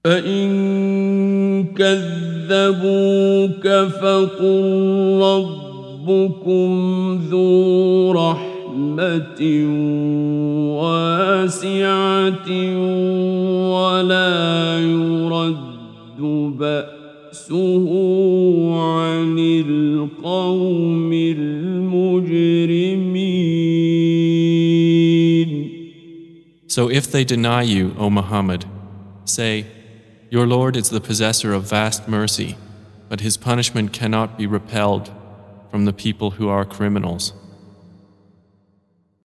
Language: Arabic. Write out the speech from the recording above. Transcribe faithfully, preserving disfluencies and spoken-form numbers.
فإن كذبوك فقل ربكم ذو رحمة واسعة ولا يرد بأسه عن القوم المجرمين. So if they deny you, O Muhammad, say, Your Lord is the possessor of vast mercy, but his punishment cannot be repelled from the people who are criminals.